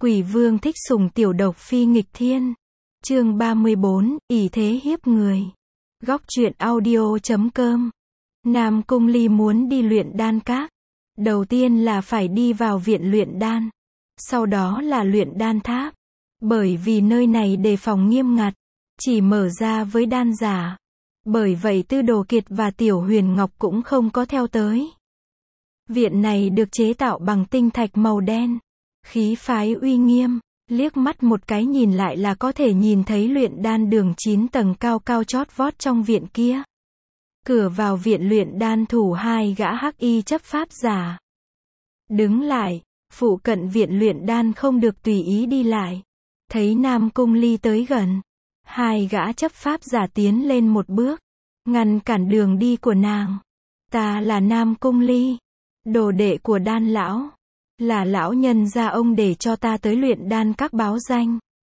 Quỷ vương thích sủng tiểu độc phi nghịch thiên. Chương 34, ỷ thế hiếp người. Góc truyện audio.com. Nam Cung Ly muốn đi luyện đan các. Đầu tiên là phải đi vào viện luyện đan. Sau đó là luyện đan tháp. Bởi vì nơi này đề phòng nghiêm ngặt. Chỉ mở ra với đan giả. Bởi vậy Tư Đồ Kiệt và Tiểu Huyền Ngọc cũng không có theo tới. Viện này được chế tạo bằng tinh thạch màu đen. Khí phái uy nghiêm, liếc mắt một cái nhìn lại là có thể nhìn thấy luyện đan đường 9 tầng cao cao chót vót trong viện kia. Cửa vào viện luyện đan thủ 2 gã hắc y chấp pháp giả. Đứng lại, phụ cận viện luyện đan không được tùy ý đi lại. Thấy Nam Cung Ly tới gần, 2 gã chấp pháp giả tiến lên một bước, ngăn cản đường đi của nàng. Ta là Nam Cung Ly, đồ đệ của đan lão. Là lão nhân gia ông để cho ta tới luyện đan các báo danh.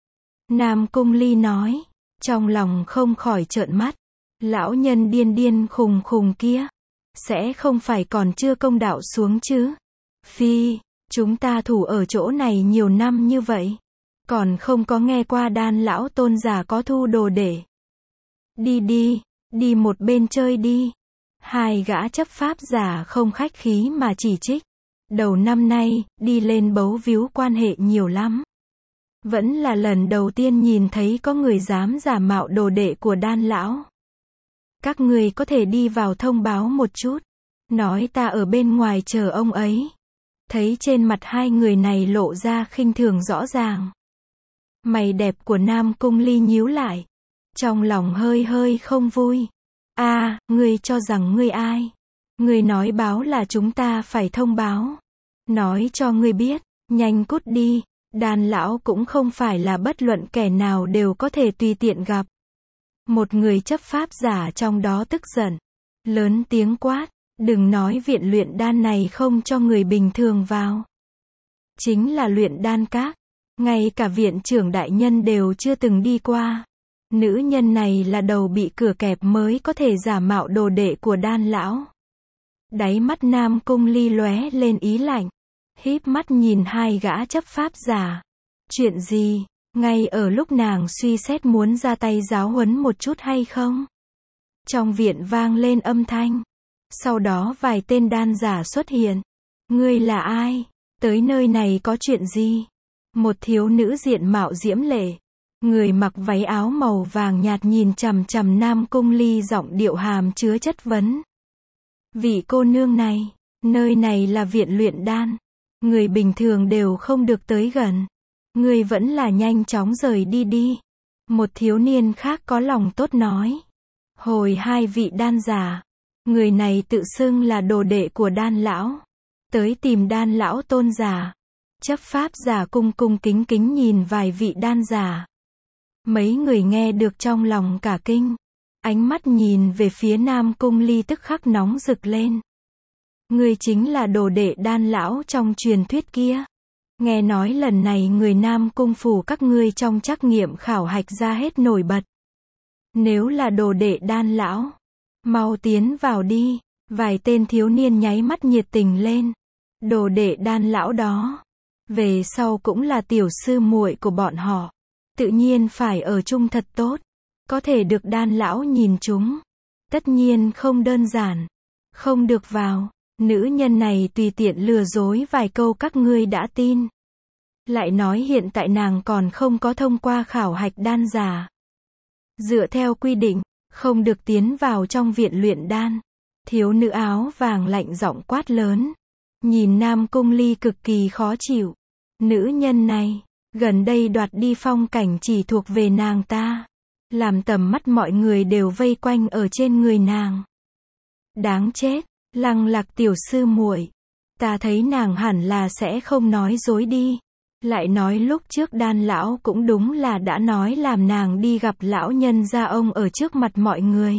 Nam Cung Ly nói, trong lòng không khỏi trợn mắt. Lão nhân điên điên khùng khùng kia, sẽ không phải còn chưa công đạo xuống chứ? Phi, chúng ta thủ ở chỗ này nhiều năm như vậy, còn không có nghe qua đan lão tôn giả có thu đồ để. Đi đi, đi một bên chơi đi. 2 gã chấp pháp giả không khách khí mà chỉ trích. Đầu năm nay, đi lên bấu víu quan hệ nhiều lắm. Vẫn là lần đầu tiên nhìn thấy có người dám giả mạo đồ đệ của đan lão. Các người có thể đi vào thông báo một chút. Nói ta ở bên ngoài chờ ông ấy. Thấy trên mặt 2 người này lộ ra khinh thường rõ ràng. Mày đẹp của Nam Cung Ly nhíu lại. Trong lòng hơi hơi không vui. Ngươi cho rằng ngươi ai? Ngươi nói báo là chúng ta phải thông báo. Nói cho ngươi biết, nhanh cút đi, đan lão cũng không phải là bất luận kẻ nào đều có thể tùy tiện gặp. Một người chấp pháp giả trong đó tức giận, lớn tiếng quát, đừng nói viện luyện đan này không cho người bình thường vào. Chính là luyện đan các, ngay cả viện trưởng đại nhân đều chưa từng đi qua. Nữ nhân này là đầu bị cửa kẹp mới có thể giả mạo đồ đệ của đan lão. Đáy mắt Nam Cung Ly lóe lên ý lạnh, híp mắt nhìn 2 gã chấp pháp giả. Chuyện gì? Ngay ở lúc nàng suy xét muốn ra tay giáo huấn một chút hay không? Trong viện vang lên âm thanh. Sau đó vài tên đan giả xuất hiện. Ngươi là ai? Tới nơi này có chuyện gì? Một thiếu nữ diện mạo diễm lệ, người mặc váy áo màu vàng nhạt nhìn chằm chằm Nam Cung Ly, giọng điệu hàm chứa chất vấn. Vị cô nương này, nơi này là viện luyện đan. Người bình thường đều không được tới gần. Người vẫn là nhanh chóng rời đi đi. Một thiếu niên khác có lòng tốt nói. Hồi 2 vị đan giả. Người này tự xưng là đồ đệ của đan lão. Tới tìm đan lão tôn giả. Chấp pháp giả cung cung kính kính nhìn vài vị đan giả. Mấy người nghe được trong lòng cả kinh. Ánh mắt nhìn về phía Nam Cung Ly tức khắc nóng rực lên. Ngươi chính là đồ đệ đan lão trong truyền thuyết kia. Nghe nói lần này người Nam Cung phủ các ngươi trong trắc nghiệm khảo hạch ra hết nổi bật. Nếu là đồ đệ đan lão, mau tiến vào đi. Vài tên thiếu niên nháy mắt nhiệt tình lên. Đồ đệ đan lão đó, về sau cũng là tiểu sư muội của bọn họ. Tự nhiên phải ở chung thật tốt. Có thể được đan lão nhìn chúng, tất nhiên không đơn giản. Không được vào. Nữ nhân này tùy tiện lừa dối vài câu các ngươi đã tin. Lại nói hiện tại nàng còn không có thông qua khảo hạch đan giả. Dựa theo quy định, không được tiến vào trong viện luyện đan. Thiếu nữ áo vàng lạnh giọng quát lớn. Nhìn Nam Cung Ly cực kỳ khó chịu. Nữ nhân này, gần đây đoạt đi phong cảnh chỉ thuộc về nàng ta. Làm tầm mắt mọi người đều vây quanh ở trên người nàng. Đáng chết. Lăng Lạc tiểu sư muội, ta thấy nàng hẳn là sẽ không nói dối đi. Lại nói lúc trước đan lão cũng đúng là đã nói làm nàng đi gặp lão nhân gia ông ở trước mặt mọi người.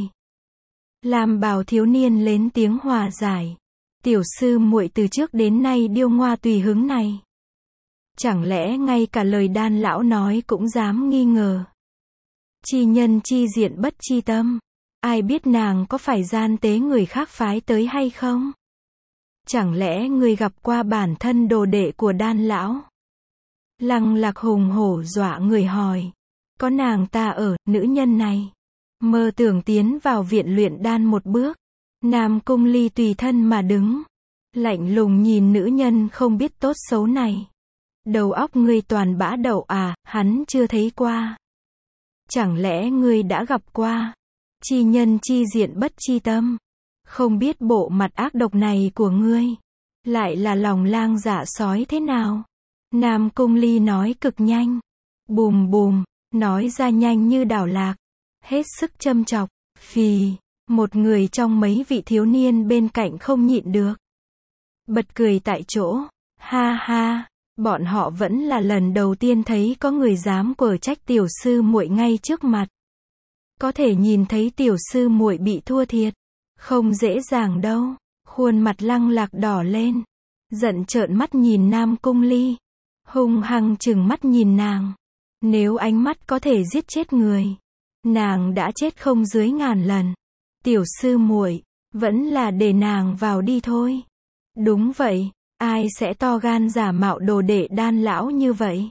Lam bào thiếu niên lên tiếng hòa giải. Tiểu sư muội từ trước đến nay điêu ngoa tùy hứng này. Chẳng lẽ ngay cả lời đan lão nói cũng dám nghi ngờ. Chi nhân chi diện bất chi tâm. Ai biết nàng có phải gian tế người khác phái tới hay không? Chẳng lẽ người gặp qua bản thân đồ đệ của đan lão? Lăng Lạc hùng hổ dọa người hỏi. Có nàng ta ở, nữ nhân này. Mơ tưởng tiến vào viện luyện đan một bước. Nam Cung Ly tùy thân mà đứng. Lạnh lùng nhìn nữ nhân không biết tốt xấu này. Đầu óc ngươi toàn bã đậu à, hắn chưa thấy qua. Chẳng lẽ ngươi đã gặp qua? Chi nhân chi diện bất chi tâm. Không biết bộ mặt ác độc này của ngươi. Lại là lòng lang dạ sói thế nào? Nam Cung Ly nói cực nhanh. Bùm bùm, nói ra nhanh như đảo lạc. Hết sức châm chọc. Phì, một người trong mấy vị thiếu niên bên cạnh không nhịn được. Bật cười tại chỗ. Ha ha, bọn họ vẫn là lần đầu tiên thấy có người dám quở trách tiểu sư muội ngay trước mặt. Có thể nhìn thấy tiểu sư muội bị thua thiệt. Không dễ dàng đâu. Khuôn mặt Lăng Lạc đỏ lên. Giận trợn mắt nhìn Nam Cung Ly. Hung hăng trừng mắt nhìn nàng. Nếu ánh mắt có thể giết chết người, nàng đã chết không dưới 1000 lần. Tiểu sư muội, vẫn là để nàng vào đi thôi. Đúng vậy, ai sẽ to gan giả mạo đồ đệ đan lão như vậy?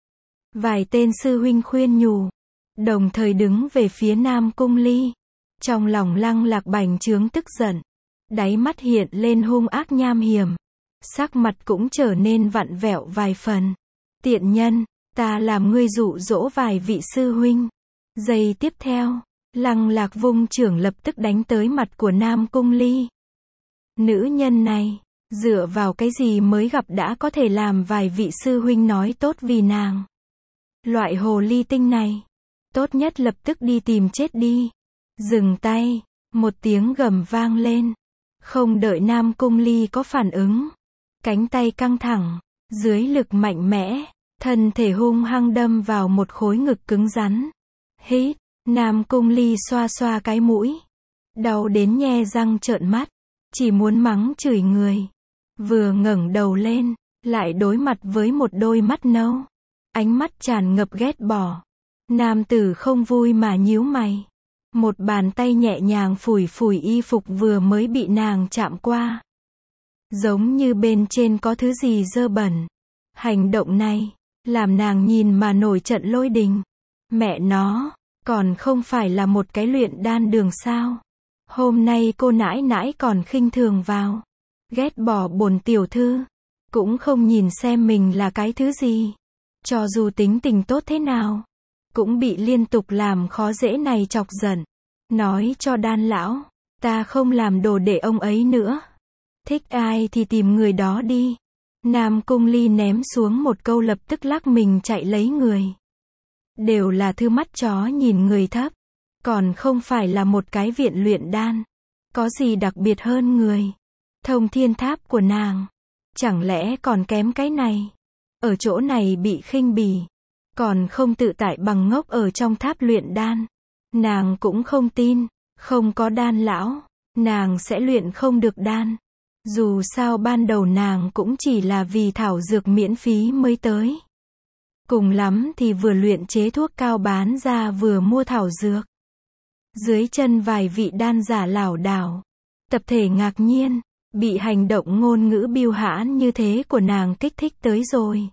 Vài tên sư huynh khuyên nhủ, đồng thời đứng về phía Nam Cung Ly. Trong lòng Lăng Lạc bành trướng tức giận, đáy mắt hiện lên hung ác nham hiểm, sắc mặt cũng trở nên vặn vẹo vài phần. Tiện nhân, ta làm ngươi dụ dỗ vài vị sư huynh. Giây tiếp theo, Lăng Lạc vung chưởng lập tức đánh tới mặt của Nam Cung Ly. Nữ nhân này, dựa vào cái gì mới gặp đã có thể làm vài vị sư huynh nói tốt vì nàng. Loại hồ ly tinh này, tốt nhất lập tức đi tìm chết đi. Dừng tay, một tiếng gầm vang lên. Không đợi Nam Cung Ly có phản ứng, cánh tay căng thẳng, dưới lực mạnh mẽ, thân thể hung hăng đâm vào một khối ngực cứng rắn. Hít, Nam Cung Ly xoa xoa cái mũi, đau đến nhe răng trợn mắt, chỉ muốn mắng chửi người. Vừa ngẩng đầu lên, lại đối mặt với một đôi mắt nâu, ánh mắt tràn ngập ghét bỏ. Nam tử không vui mà nhíu mày. Một bàn tay nhẹ nhàng phủi phủi y phục vừa mới bị nàng chạm qua. Giống như bên trên có thứ gì dơ bẩn. Hành động này, làm nàng nhìn mà nổi trận lôi đình. Mẹ nó, còn không phải là một cái luyện đan đường sao? Hôm nay cô nãi nãi còn khinh thường vào. Ghét bỏ bổn tiểu thư. Cũng không nhìn xem mình là cái thứ gì. Cho dù tính tình tốt thế nào, cũng bị liên tục làm khó dễ này chọc giận. Nói cho đan lão, ta không làm đồ để ông ấy nữa. Thích ai thì tìm người đó đi. Nam Cung Ly ném xuống một câu lập tức lắc mình chạy lấy người. Đều là thứ mắt chó nhìn người thấp. Còn không phải là một cái viện luyện đan. Có gì đặc biệt hơn người. Thông thiên tháp của nàng. Chẳng lẽ còn kém cái này. Ở chỗ này bị khinh bỉ. Còn không tự tại bằng ngốc ở trong tháp luyện đan. Nàng cũng không tin. Không có đan lão, nàng sẽ luyện không được đan. Dù sao ban đầu nàng cũng chỉ là vì thảo dược miễn phí mới tới. Cùng lắm thì vừa luyện chế thuốc cao bán ra vừa mua thảo dược. Dưới chân vài vị đan giả lảo đảo. Tập thể ngạc nhiên, bị hành động ngôn ngữ biêu hãn như thế của nàng kích thích tới rồi.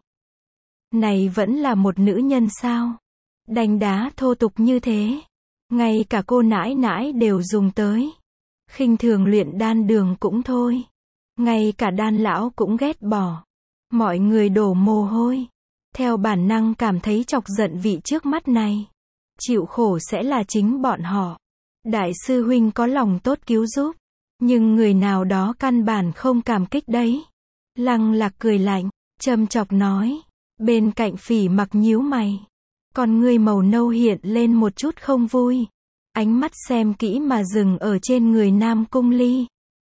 Này vẫn là một nữ nhân sao? Đánh đá thô tục như thế. Ngay cả cô nãi nãi đều dùng tới. Khinh thường luyện đan đường cũng thôi. Ngay cả đan lão cũng ghét bỏ. Mọi người đổ mồ hôi. Theo bản năng cảm thấy chọc giận vị trước mắt này. Chịu khổ sẽ là chính bọn họ. Đại sư huynh có lòng tốt cứu giúp. Nhưng người nào đó căn bản không cảm kích đấy. Lăng Lạc cười lạnh, châm chọc nói. Bên cạnh Phỉ Mặc nhíu mày. Con ngươi màu nâu hiện lên một chút không vui. Ánh mắt xem kỹ mà dừng ở trên người Nam Cung Ly.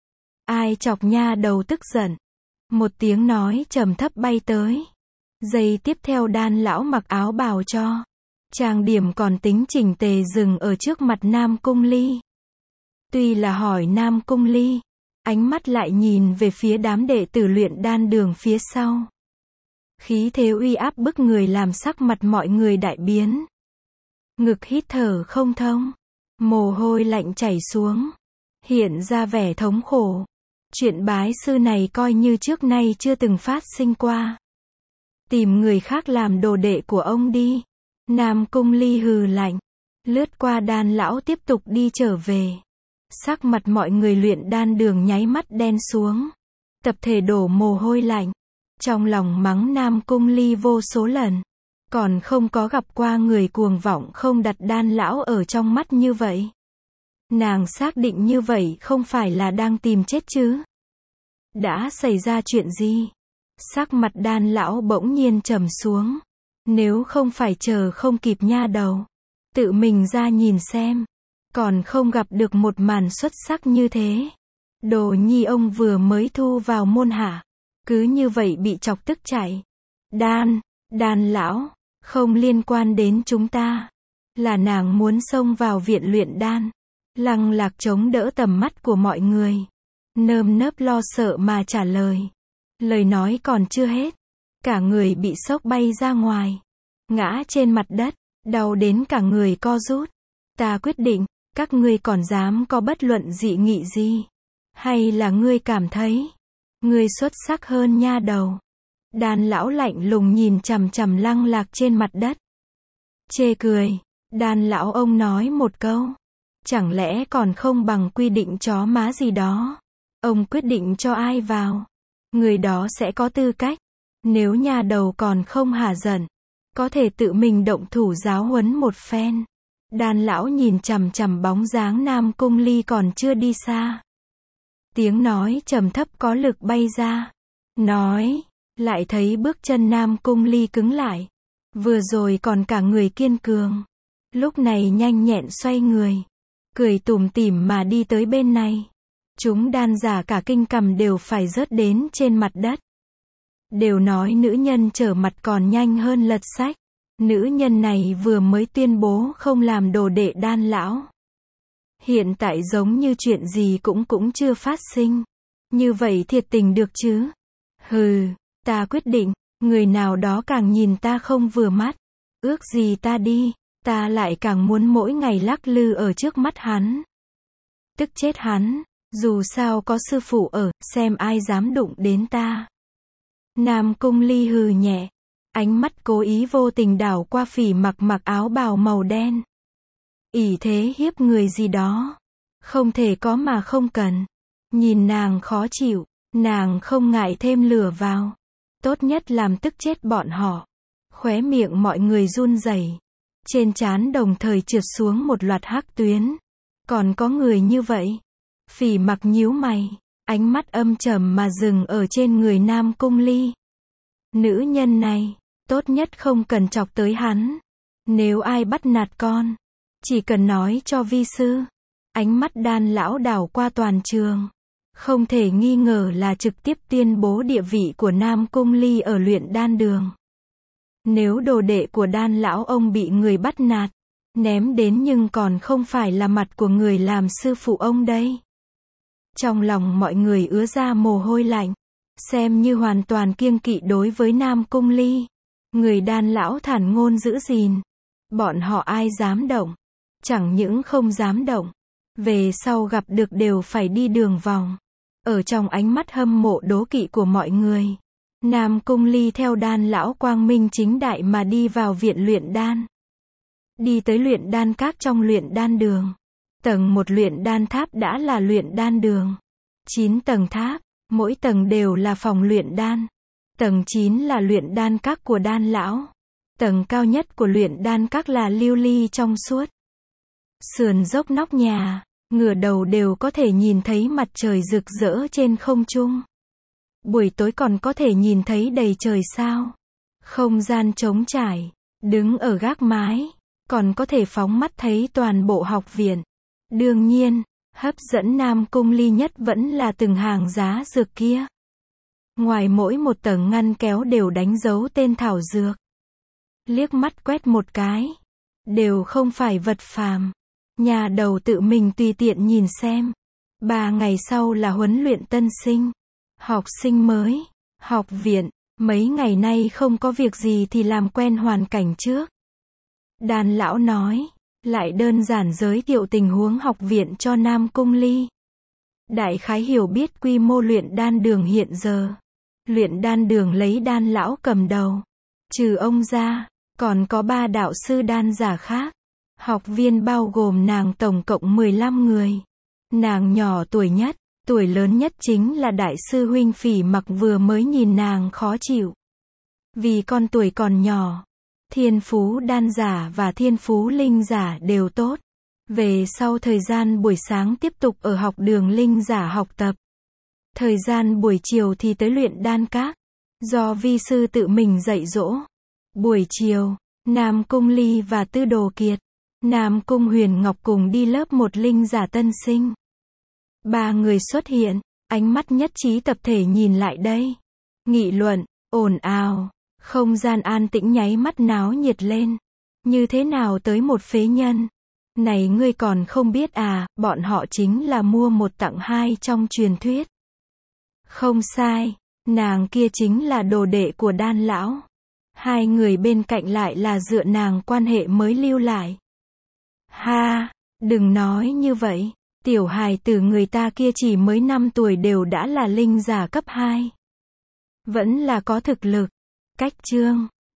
Ai chọc nha đầu tức giận. Một tiếng nói trầm thấp bay tới. Giây tiếp theo đan lão mặc áo bào cho. Trang điểm còn tính chỉnh tề dừng ở trước mặt Nam Cung Ly. Tuy là hỏi Nam Cung Ly, ánh mắt lại nhìn về phía đám đệ tử luyện đan đường phía sau. Khí thế uy áp bức người làm sắc mặt mọi người đại biến. Ngực hít thở không thông. Mồ hôi lạnh chảy xuống. Hiện ra vẻ thống khổ. Chuyện bái sư này coi như trước nay chưa từng phát sinh qua. Tìm người khác làm đồ đệ của ông đi. Nam Cung Ly hừ lạnh. Lướt qua Đan lão tiếp tục đi trở về. Sắc mặt mọi người luyện đan đường nháy mắt đen xuống. Tập thể đổ mồ hôi lạnh. Trong lòng mắng Nam Cung Ly vô số lần. Còn không có gặp qua người cuồng vọng không đặt Đan lão ở trong mắt như vậy. Nàng xác định như vậy không phải là đang tìm chết chứ. Đã xảy ra chuyện gì? Sắc mặt Đan lão bỗng nhiên trầm xuống. Nếu không phải chờ không kịp nha đầu. Tự mình ra nhìn xem. Còn không gặp được một màn xuất sắc như thế. Đồ nhi ông vừa mới thu vào môn hạ. Cứ như vậy bị chọc tức chạy. Đan lão, không liên quan đến chúng ta. Là nàng muốn xông vào viện luyện đan. Lăng Lạc chống đỡ tầm mắt của mọi người. Nơm nớp lo sợ mà trả lời. Lời nói còn chưa hết. Cả người bị sốc bay ra ngoài. Ngã trên mặt đất. Đau đến cả người co rút. Ta quyết định, các ngươi còn dám có bất luận dị nghị gì? Hay là ngươi cảm thấy ngươi xuất sắc hơn nha đầu? Đan lão lạnh lùng nhìn chằm chằm Lăng Lạc trên mặt đất. Chê cười. Đan lão ông nói một câu. Chẳng lẽ còn không bằng quy định chó má gì đó? Ông quyết định cho ai vào? Người đó sẽ có tư cách. Nếu nha đầu còn không hả giận, có thể tự mình động thủ giáo huấn một phen. Đan lão nhìn chằm chằm bóng dáng Nam Cung Ly còn chưa đi xa. Tiếng nói trầm thấp có lực bay ra. Nói, lại thấy bước chân Nam Cung Ly cứng lại. Vừa rồi còn cả người kiên cường. Lúc này nhanh nhẹn xoay người. Cười tủm tỉm mà đi tới bên này. Chúng đan giả cả kinh cầm đều phải rớt đến trên mặt đất. Đều nói nữ nhân trở mặt còn nhanh hơn lật sách. Nữ nhân này vừa mới tuyên bố không làm đồ đệ Đan lão. Hiện tại giống như chuyện gì cũng chưa phát sinh. Như vậy thiệt tình được chứ? Hừ, ta quyết định, người nào đó càng nhìn ta không vừa mắt. Ước gì ta đi, ta lại càng muốn mỗi ngày lắc lư ở trước mắt hắn. Tức chết hắn, dù sao có sư phụ ở, xem ai dám đụng đến ta. Nam Cung Ly hừ nhẹ. Ánh mắt cố ý vô tình đảo qua Phỉ mặc áo bào màu đen. Ỷ thế hiếp người gì đó. Không thể có mà không cần. Nhìn nàng khó chịu, nàng không ngại thêm lửa vào. Tốt nhất làm tức chết bọn họ. Khóe miệng mọi người run rẩy. Trên trán đồng thời trượt xuống một loạt hắc tuyến. Còn có người như vậy? Phỉ mặc nhíu mày. Ánh mắt âm trầm mà dừng ở trên người Nam Cung Ly. Nữ nhân này, tốt nhất không cần chọc tới hắn. Nếu ai bắt nạt con, chỉ cần nói cho vi sư. Ánh mắt Đan lão đảo qua toàn trường. Không thể nghi ngờ là trực tiếp tuyên bố địa vị của Nam Cung Ly ở luyện đan đường. Nếu đồ đệ của Đan lão ông bị người bắt nạt, ném đến nhưng còn không phải là mặt của người làm sư phụ ông đây. Trong lòng mọi người ứa ra mồ hôi lạnh. Xem như hoàn toàn kiêng kỵ đối với Nam Cung Ly. Người Đan lão thản ngôn giữ gìn. Bọn họ ai dám động. Chẳng những không dám động. Về sau gặp được đều phải đi đường vòng. Ở trong ánh mắt hâm mộ đố kỵ của mọi người. Nam Cung Ly theo Đan lão quang minh chính đại mà đi vào viện luyện đan. Đi tới luyện đan các trong luyện đan đường. Tầng 1 luyện đan tháp đã là luyện đan đường. 9 tầng tháp. Mỗi tầng đều là phòng luyện đan. Tầng 9 là luyện đan các của Đan lão. Tầng cao nhất của luyện đan các là lưu ly trong suốt. Sườn dốc nóc nhà, ngửa đầu đều có thể nhìn thấy mặt trời rực rỡ trên không trung. Buổi tối còn có thể nhìn thấy đầy trời sao. Không gian trống trải, đứng ở gác mái, còn có thể phóng mắt thấy toàn bộ học viện. Đương nhiên, hấp dẫn Nam Cung Ly nhất vẫn là từng hàng giá dược kia. Ngoài mỗi một tầng ngăn kéo đều đánh dấu tên thảo dược. Liếc mắt quét một cái, đều không phải vật phàm. Nhà đầu tự mình tùy tiện nhìn xem. 3 ngày sau là huấn luyện tân sinh. Học sinh mới, học viện, mấy ngày nay không có việc gì thì làm quen hoàn cảnh trước. Đan lão nói. Lại đơn giản giới thiệu tình huống học viện cho Nam Cung Ly. Đại khái hiểu biết quy mô luyện đan đường hiện giờ. Luyện đan đường lấy Đan lão cầm đầu. Trừ ông ra, còn có 3 đạo sư đan giả khác. Học viên bao gồm nàng tổng cộng 15 người. Nàng nhỏ tuổi nhất, tuổi lớn nhất chính là đại sư huynh Phỉ Mặc vừa mới nhìn nàng khó chịu. Vì con tuổi còn nhỏ, thiên phú đan giả và thiên phú linh giả đều tốt. Về sau thời gian buổi sáng tiếp tục ở học đường linh giả học tập. Thời gian buổi chiều thì tới luyện đan các, do vi sư tự mình dạy dỗ. Buổi chiều, Nam Cung Ly và Tư Đồ Kiệt, Nam Cung Huyền Ngọc cùng đi lớp một linh giả tân sinh. 3 người xuất hiện, ánh mắt nhất trí tập thể nhìn lại đây. Nghị luận, ồn ào, không gian an tĩnh nháy mắt náo nhiệt lên. Như thế nào tới một phế nhân? Này ngươi còn không biết à, bọn họ chính là mua 1 tặng 2 trong truyền thuyết. Không sai, nàng kia chính là đồ đệ của đan lão. 2 người bên cạnh lại là dựa nàng quan hệ mới lưu lại. Ha, đừng nói như vậy, tiểu hài tử người ta kia chỉ mới 5 tuổi đều đã là linh giả cấp 2. Vẫn là có thực lực. Cách chương